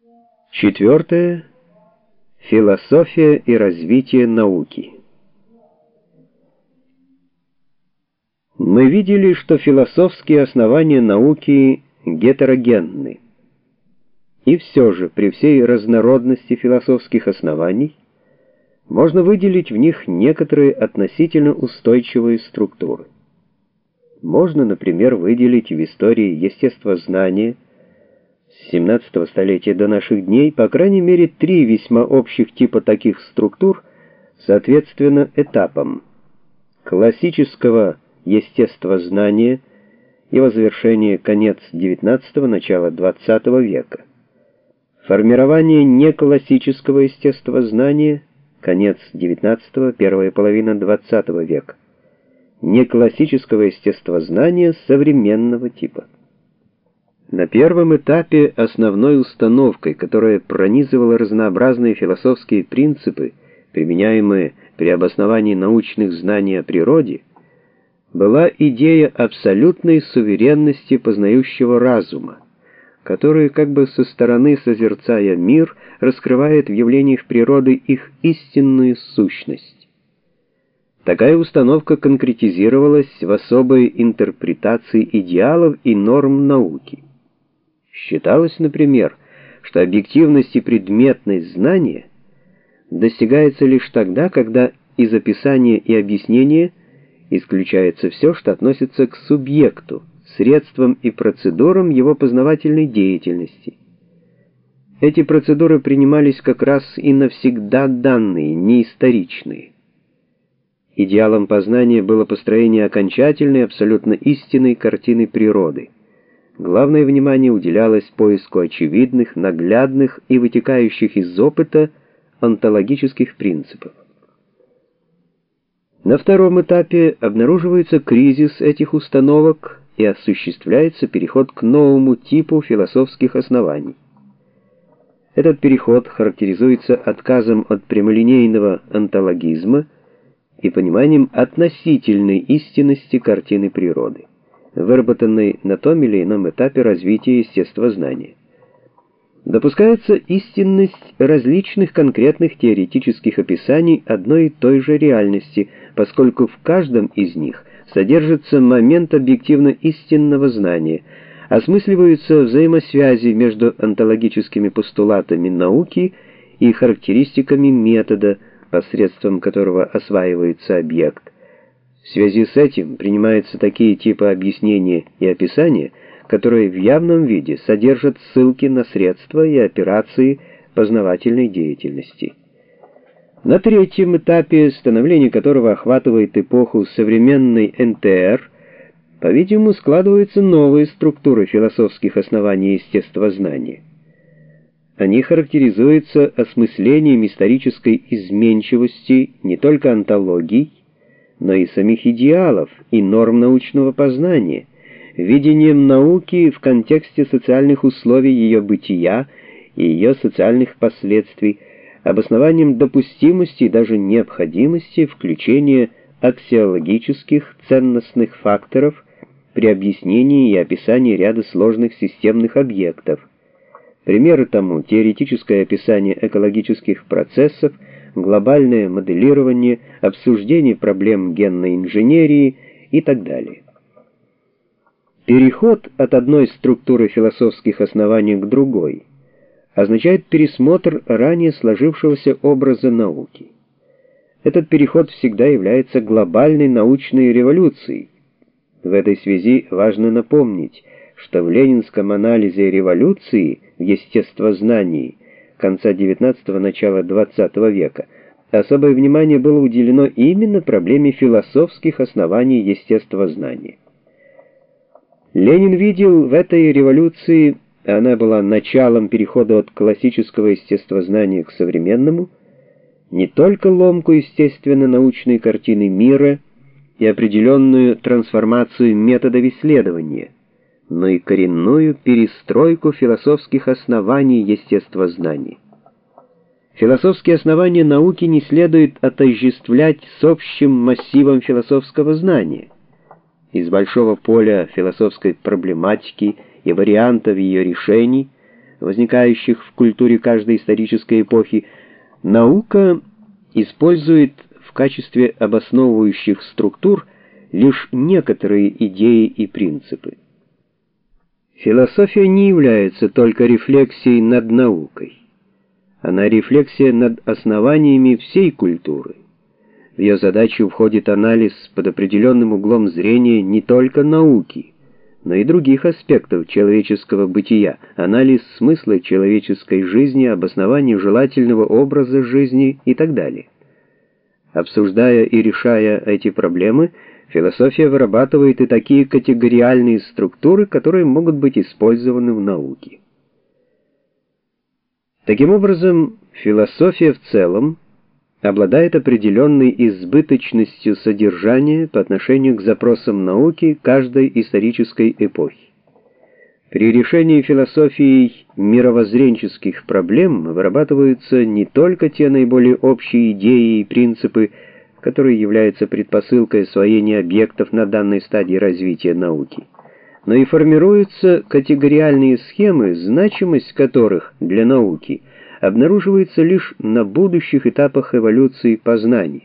Четвертое. Философия и развитие науки. Мы видели, что философские основания науки гетерогенны. И все же, при всей разнородности философских оснований, можно выделить в них некоторые относительно устойчивые структуры. Можно, например, выделить в истории естествознания с 17 столетия до наших дней по крайней мере 3 весьма общих типа таких структур, соответственно этапам классического естествознания, его завершение конец XIX – начало XX века, формирование неклассического естествознания, конец XIX – первая половина XX века, неклассического естествознания современного типа. На первом этапе основной установкой, которая пронизывала разнообразные философские принципы, применяемые при обосновании научных знаний о природе, была идея абсолютной суверенности познающего разума, который, как бы со стороны созерцая мир, раскрывает в явлениях природы их истинную сущность. Такая установка конкретизировалась в особой интерпретации идеалов и норм науки. Считалось, например, что объективность и предметность знания достигается лишь тогда, когда из описания и объяснения исключается все, что относится к субъекту, средствам и процедурам его познавательной деятельности. Эти процедуры принимались как раз и навсегда данные, не историчные. Идеалом познания было построение окончательной, абсолютно истинной картины природы. Главное внимание уделялось поиску очевидных, наглядных и вытекающих из опыта онтологических принципов. На втором этапе обнаруживается кризис этих установок и осуществляется переход к новому типу философских оснований. Этот переход характеризуется отказом от прямолинейного онтологизма и пониманием относительной истинности картины природы, выработанной на том или ином этапе развития естествознания. Допускается истинность различных конкретных теоретических описаний одной и той же реальности, поскольку в каждом из них содержится момент объективно истинного знания, осмысливаются взаимосвязи между онтологическими постулатами науки и характеристиками метода, посредством которого осваивается объект. В связи с этим принимаются такие типы объяснения и описания, которые в явном виде содержат ссылки на средства и операции познавательной деятельности. На третьем этапе, становление которого охватывает эпоху современной НТР, по-видимому, складываются новые структуры философских оснований естествознания. Они характеризуются осмыслением исторической изменчивости не только онтологий, но и самих идеалов и норм научного познания, видением науки в контексте социальных условий ее бытия и ее социальных последствий, обоснованием допустимости и даже необходимости включения аксиологических ценностных факторов при объяснении и описании ряда сложных системных объектов. Примеры тому — теоретическое описание экологических процессов, глобальное моделирование, обсуждение проблем генной инженерии и так далее. Переход от одной структуры философских оснований к другой означает пересмотр ранее сложившегося образа науки. Этот переход всегда является глобальной научной революцией. В этой связи важно напомнить, что в ленинском анализе революции в естествознании конца XIX – начала XX века особое внимание было уделено именно проблеме философских оснований естествознания. Ленин видел в этой революции, она была началом перехода от классического естествознания к современному, не только ломку естественно-научной картины мира и определенную трансформацию методов исследования, но и коренную перестройку философских оснований естествознания. Философские основания науки не следует отождествлять с общим массивом философского знания. Из большого поля философской проблематики и вариантов ее решений возникающих в культуре каждой исторической эпохи, наука использует в качестве обосновывающих структур лишь некоторые идеи и принципы. Философия не является только рефлексией над наукой. Она рефлексия над основаниями всей культуры. В ее задачу входит анализ под определенным углом зрения не только науки, но и других аспектов человеческого бытия, анализ смысла человеческой жизни, обоснование желательного образа жизни и так далее. Обсуждая и решая эти проблемы, философия вырабатывает и такие категориальные структуры, которые могут быть использованы в науке. Таким образом, философия в целом обладает определенной избыточностью содержания по отношению к запросам науки каждой исторической эпохи. При решении философией мировоззренческих проблем вырабатываются не только те наиболее общие идеи и принципы, которые являются предпосылкой освоения объектов на данной стадии развития науки, но и формируются категориальные схемы, значимость которых для науки обнаруживается лишь на будущих этапах эволюции познаний.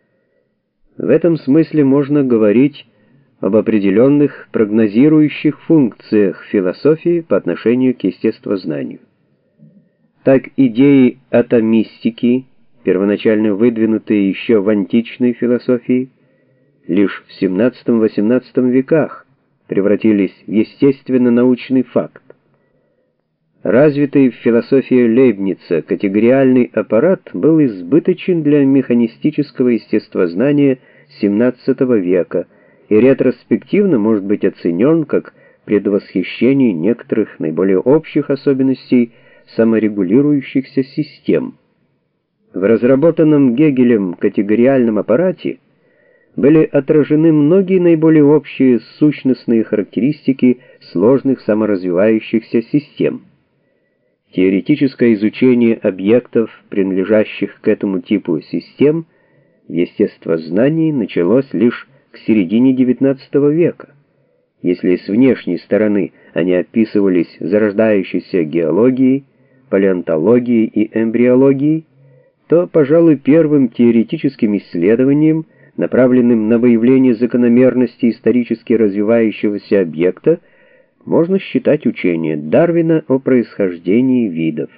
В этом смысле можно говорить об определенных прогнозирующих функциях философии по отношению к естествознанию. Так идеи атомистики, первоначально выдвинутые еще в античной философии, лишь в XVII-XVIII веках превратились в естественно-научный факт. Развитый в философии Лейбница категориальный аппарат был избыточен для механистического естествознания XVII века и ретроспективно может быть оценен как предвосхищение некоторых наиболее общих особенностей саморегулирующихся систем. В разработанном Гегелем категориальном аппарате были отражены многие наиболее общие сущностные характеристики сложных саморазвивающихся систем. Теоретическое изучение объектов, принадлежащих к этому типу систем, в естествознании началось лишь к середине XIX века. Если с внешней стороны они описывались зарождающейся геологией, палеонтологией и эмбриологией, то, пожалуй, первым теоретическим исследованием, направленным на выявление закономерности исторически развивающегося объекта, можно считать учение Дарвина о происхождении видов.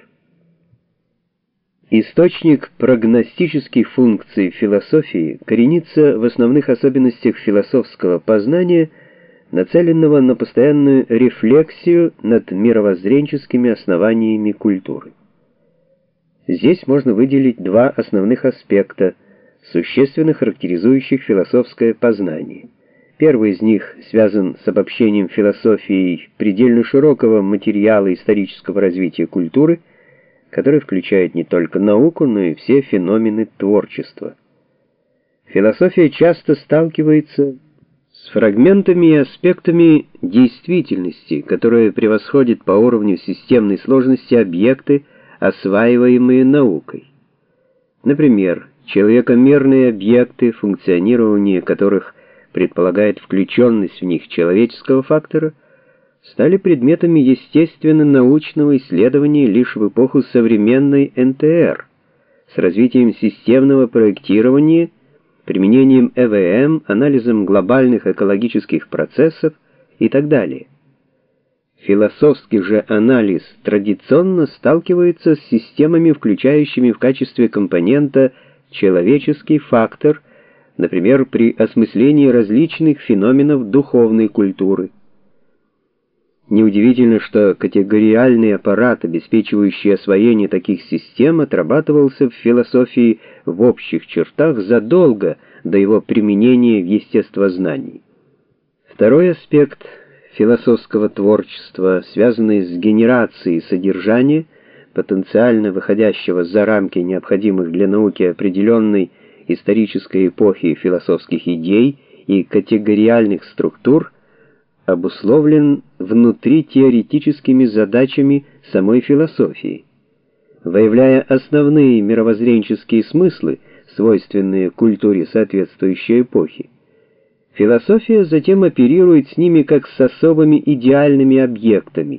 Источник прогностических функций философии коренится в основных особенностях философского познания, нацеленного на постоянную рефлексию над мировоззренческими основаниями культуры. Здесь можно выделить два основных аспекта, существенно характеризующих философское познание. Первый из них связан с обобщением философии предельно широкого материала исторического развития культуры, который включает не только науку, но и все феномены творчества. Философия часто сталкивается с фрагментами и аспектами действительности, которые превосходят по уровню системной сложности объекты, осваиваемые наукой. Например, человекомерные объекты, функционирование которых предполагает включенность в них человеческого фактора, стали предметами естественно-научного исследования лишь в эпоху современной НТР, с развитием системного проектирования, применением ЭВМ, анализом глобальных экологических процессов и так далее. Философский же анализ традиционно сталкивается с системами, включающими в качестве компонента человеческий фактор, например, при осмыслении различных феноменов духовной культуры. Неудивительно, что категориальный аппарат, обеспечивающий освоение таких систем, отрабатывался в философии в общих чертах задолго до его применения в естествознании. Второй аспект философского творчества, связанный с генерацией содержания, потенциально выходящего за рамки необходимых для науки определенной исторической эпохи философских идей и категориальных структур, обусловлен внутри теоретическими задачами самой философии. Выявляя основные мировоззренческие смыслы, свойственные культуре соответствующей эпохи, философия затем оперирует с ними как с особыми идеальными объектами,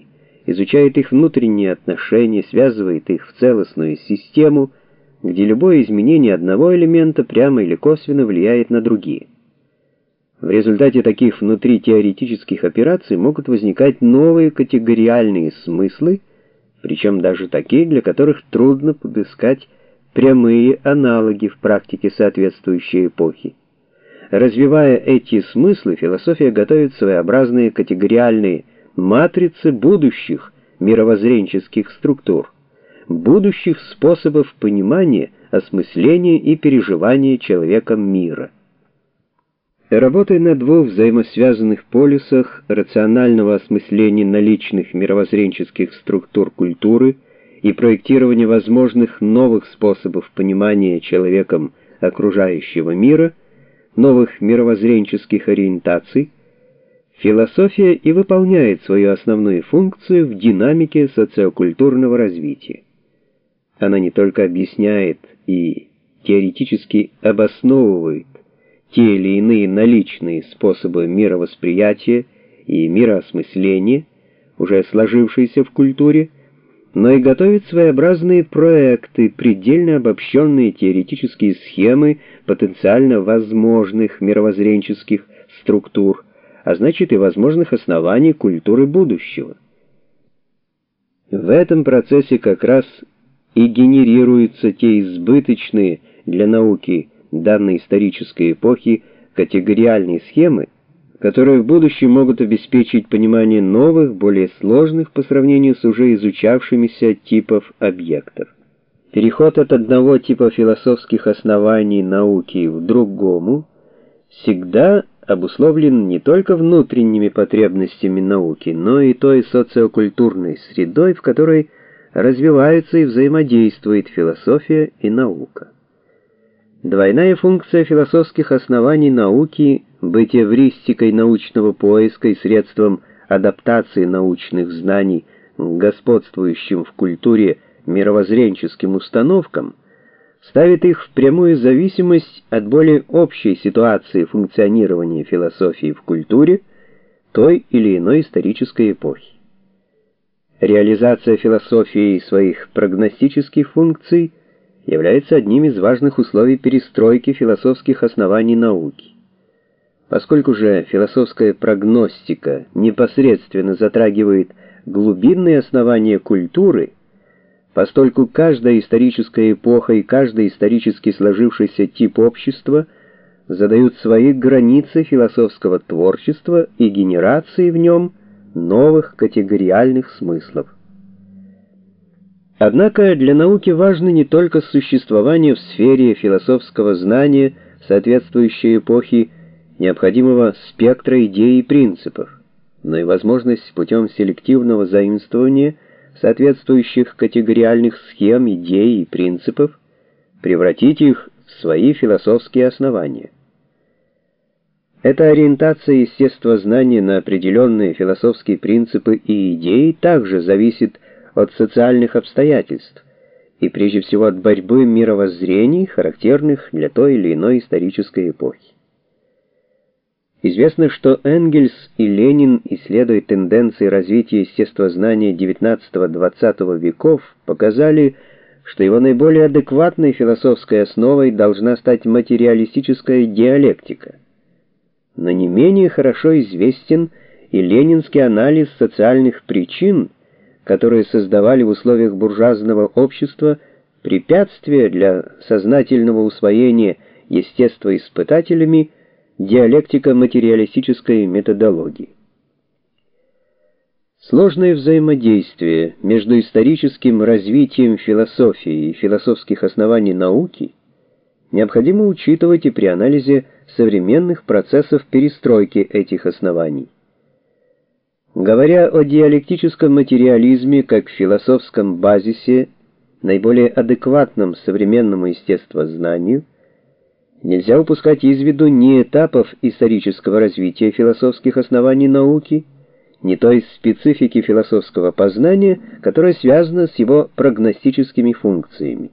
изучает их внутренние отношения, связывает их в целостную систему, где любое изменение одного элемента прямо или косвенно влияет на другие. В результате таких внутритеоретических операций могут возникать новые категориальные смыслы, причем даже такие, для которых трудно подыскать прямые аналоги в практике соответствующей эпохи. Развивая эти смыслы, философия готовит своеобразные категориальные матрицы будущих мировоззренческих структур, будущих способов понимания, осмысления и переживания человеком мира. Работая на двух взаимосвязанных полюсах рационального осмысления наличных мировоззренческих структур культуры и проектирования возможных новых способов понимания человеком окружающего мира, новых мировоззренческих ориентаций, философия и выполняет свою основную функцию в динамике социокультурного развития. Она не только объясняет и теоретически обосновывает те или иные наличные способы мировосприятия и мироосмысления, уже сложившиеся в культуре, но и готовит своеобразные проекты, предельно обобщенные теоретические схемы потенциально возможных мировоззренческих структур, а значит и возможных оснований культуры будущего. В этом процессе как раз и генерируются те избыточные для науки данной исторической эпохи категориальные схемы, которые в будущем могут обеспечить понимание новых, более сложных по сравнению с уже изучавшимися типов объектов. Переход от одного типа философских оснований науки к другому всегда обусловлен не только внутренними потребностями науки, но и той социокультурной средой, в которой развиваются и взаимодействует философия и наука. Двойная функция философских оснований науки — быть эвристикой научного поиска и средством адаптации научных знаний к господствующим в культуре мировоззренческим установкам, ставит их в прямую зависимость от более общей ситуации функционирования философии в культуре той или иной исторической эпохи. Реализация философии своих прогностических функций является одним из важных условий перестройки философских оснований науки. Поскольку же философская прогностика непосредственно затрагивает глубинные основания культуры, постольку каждая историческая эпоха и каждый исторически сложившийся тип общества задают свои границы философского творчества и генерации в нем новых категориальных смыслов. Однако для науки важно не только существование в сфере философского знания соответствующей эпохи необходимого спектра идей и принципов, но и возможность путем селективного заимствования соответствующих категориальных схем, идей и принципов превратить их в свои философские основания. Эта ориентация естествознания на определенные философские принципы и идеи также зависит от социальных обстоятельств и прежде всего от борьбы мировоззрений, характерных для той или иной исторической эпохи. Известно, что Энгельс и Ленин, исследуя тенденции развития естествознания XIX-XX веков, показали, что его наиболее адекватной философской основой должна стать материалистическая диалектика. Но не менее хорошо известен и ленинский анализ социальных причин, которые создавали в условиях буржуазного общества препятствия для сознательного усвоения естествоиспытателями диалектико-материалистической методологии. Сложное взаимодействие между историческим развитием философии и философских оснований науки необходимо учитывать и при анализе современных процессов перестройки этих оснований. Говоря о диалектическом материализме как философском базисе, наиболее адекватном современному естествознанию, нельзя упускать из виду ни этапов исторического развития философских оснований науки, ни той специфики философского познания, которая связана с его прогностическими функциями.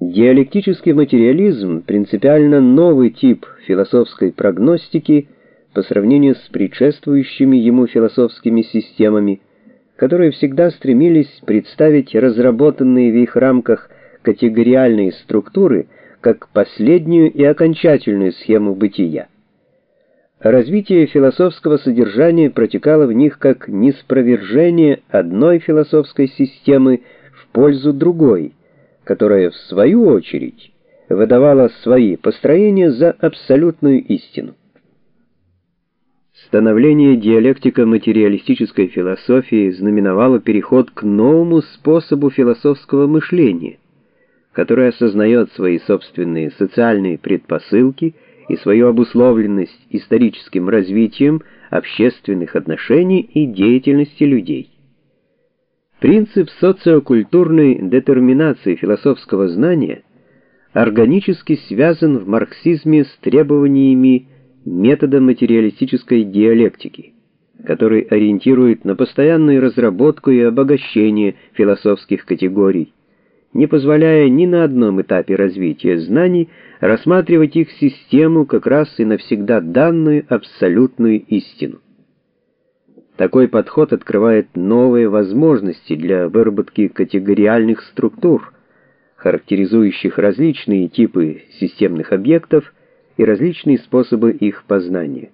Диалектический материализм — принципиально новый тип философской прогностики, по сравнению с предшествующими ему философскими системами, которые всегда стремились представить разработанные в их рамках категориальные структуры как последнюю и окончательную схему бытия. Развитие философского содержания протекало в них как ниспровержение одной философской системы в пользу другой, которая, в свою очередь, выдавала свои построения за абсолютную истину. Становление диалектико-материалистической философии знаменовало переход к новому способу философского мышления, который осознает свои собственные социальные предпосылки и свою обусловленность историческим развитием общественных отношений и деятельности людей. Принцип социокультурной детерминации философского знания органически связан в марксизме с требованиями метода материалистической диалектики, который ориентирует на постоянную разработку и обогащение философских категорий, не позволяя ни на одном этапе развития знаний рассматривать их систему как раз и навсегда данную абсолютную истину. Такой подход открывает новые возможности для выработки категориальных структур, характеризующих различные типы системных объектов и различные способы их познания.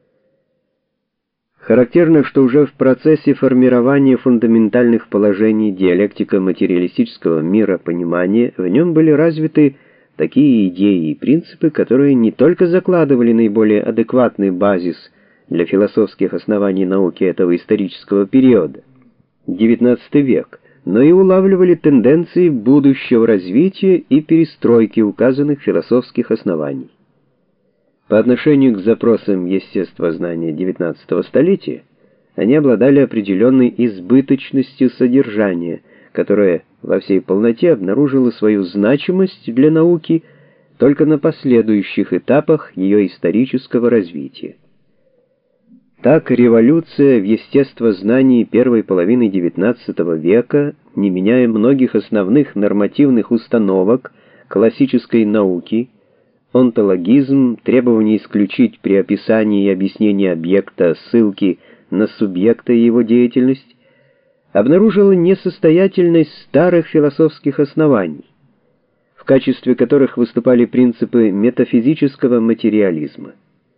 Характерно, что уже в процессе формирования фундаментальных положений диалектико-материалистического миропонимания в нем были развиты такие идеи и принципы, которые не только закладывали наиболее адекватный базис для философских оснований науки этого исторического периода, XIX век, но и улавливали тенденции будущего развития и перестройки указанных философских оснований. По отношению к запросам естествознания XIX столетия они обладали определенной избыточностью содержания, которая во всей полноте обнаружила свою значимость для науки только на последующих этапах ее исторического развития. Так, революция в естествознании первой половины XIX века, не меняя многих основных нормативных установок классической науки, онтологизм, требование исключить при описании и объяснении объекта ссылки на субъекта и его деятельность, обнаружила несостоятельность старых философских оснований, в качестве которых выступали принципы метафизического материализма.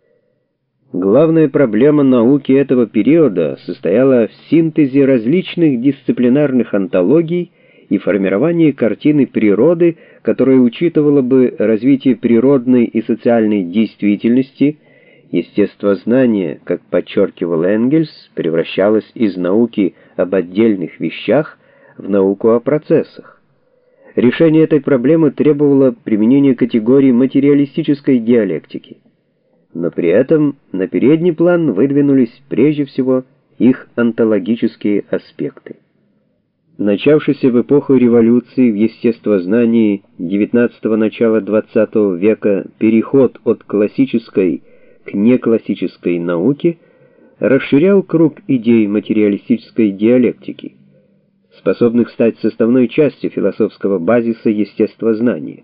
Главная проблема науки этого периода состояла в синтезе различных дисциплинарных онтологий и формировании картины природы, которая учитывала бы развитие природной и социальной действительности. Естествознание, как подчеркивал Энгельс, превращалось из науки об отдельных вещах в науку о процессах. Решение этой проблемы требовало применения категории материалистической диалектики, но при этом на передний план выдвинулись прежде всего их онтологические аспекты. Начавшийся в эпоху революции в естествознании XIX начала XX века переход от классической к неклассической науке расширял круг идей материалистической диалектики, способных стать составной частью философского базиса естествознания.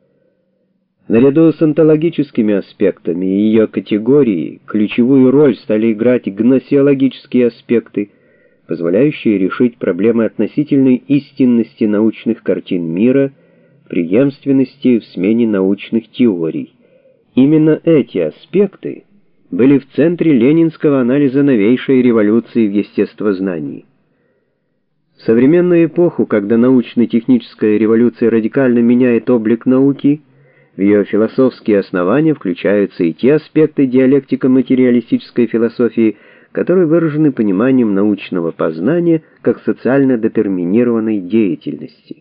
Наряду с онтологическими аспектами и ее категорией ключевую роль стали играть гносеологические аспекты, позволяющие решить проблемы относительной истинности научных картин мира, преемственности в смене научных теорий. Именно эти аспекты были в центре ленинского анализа новейшей революции в естествознании. В современную эпоху, когда научно-техническая революция радикально меняет облик науки, в ее философские основания включаются и те аспекты диалектико-материалистической философии, которые выражены пониманием научного познания как социально детерминированной деятельности.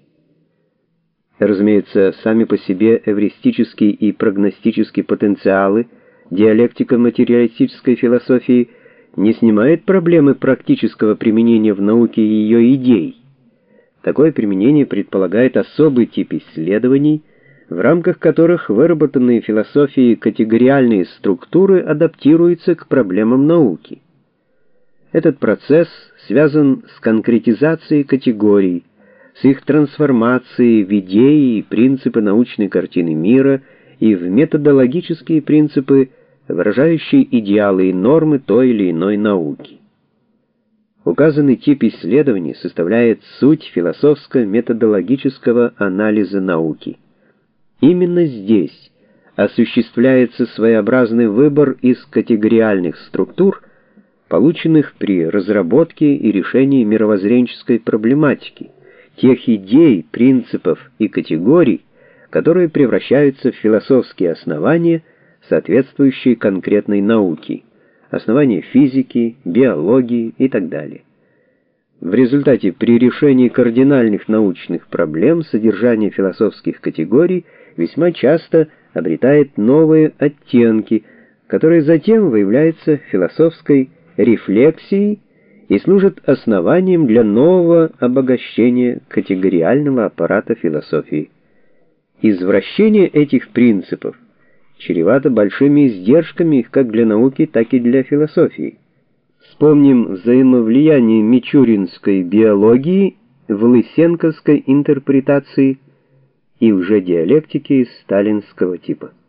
Разумеется, сами по себе эвристические и прогностические потенциалы диалектико-материалистической философии не снимают проблемы практического применения в науке ее идей. Такое применение предполагает особый тип исследований, в рамках которых выработанные философией категориальные структуры адаптируются к проблемам науки. Этот процесс связан с конкретизацией категорий, с их трансформацией в идеи и принципы научной картины мира и в методологические принципы выражающий идеалы и нормы той или иной науки. Указанный тип исследований составляет суть философско-методологического анализа науки. Именно здесь осуществляется своеобразный выбор из категориальных структур, полученных при разработке и решении мировоззренческой проблематики, тех идей, принципов и категорий, которые превращаются в философские основания, соответствующие конкретной науке, основания физики, биологии и так далее. В результате при решении кардинальных научных проблем содержание философских категорий весьма часто обретает новые оттенки, которые затем выявляются философской рефлексией и служат основанием для нового обогащения категориального аппарата философии. Извращение этих принципов чревато большими издержками как для науки, так и для философии. Вспомним взаимовлияние мичуринской биологии в лысенковской интерпретации и уже диалектики сталинского типа.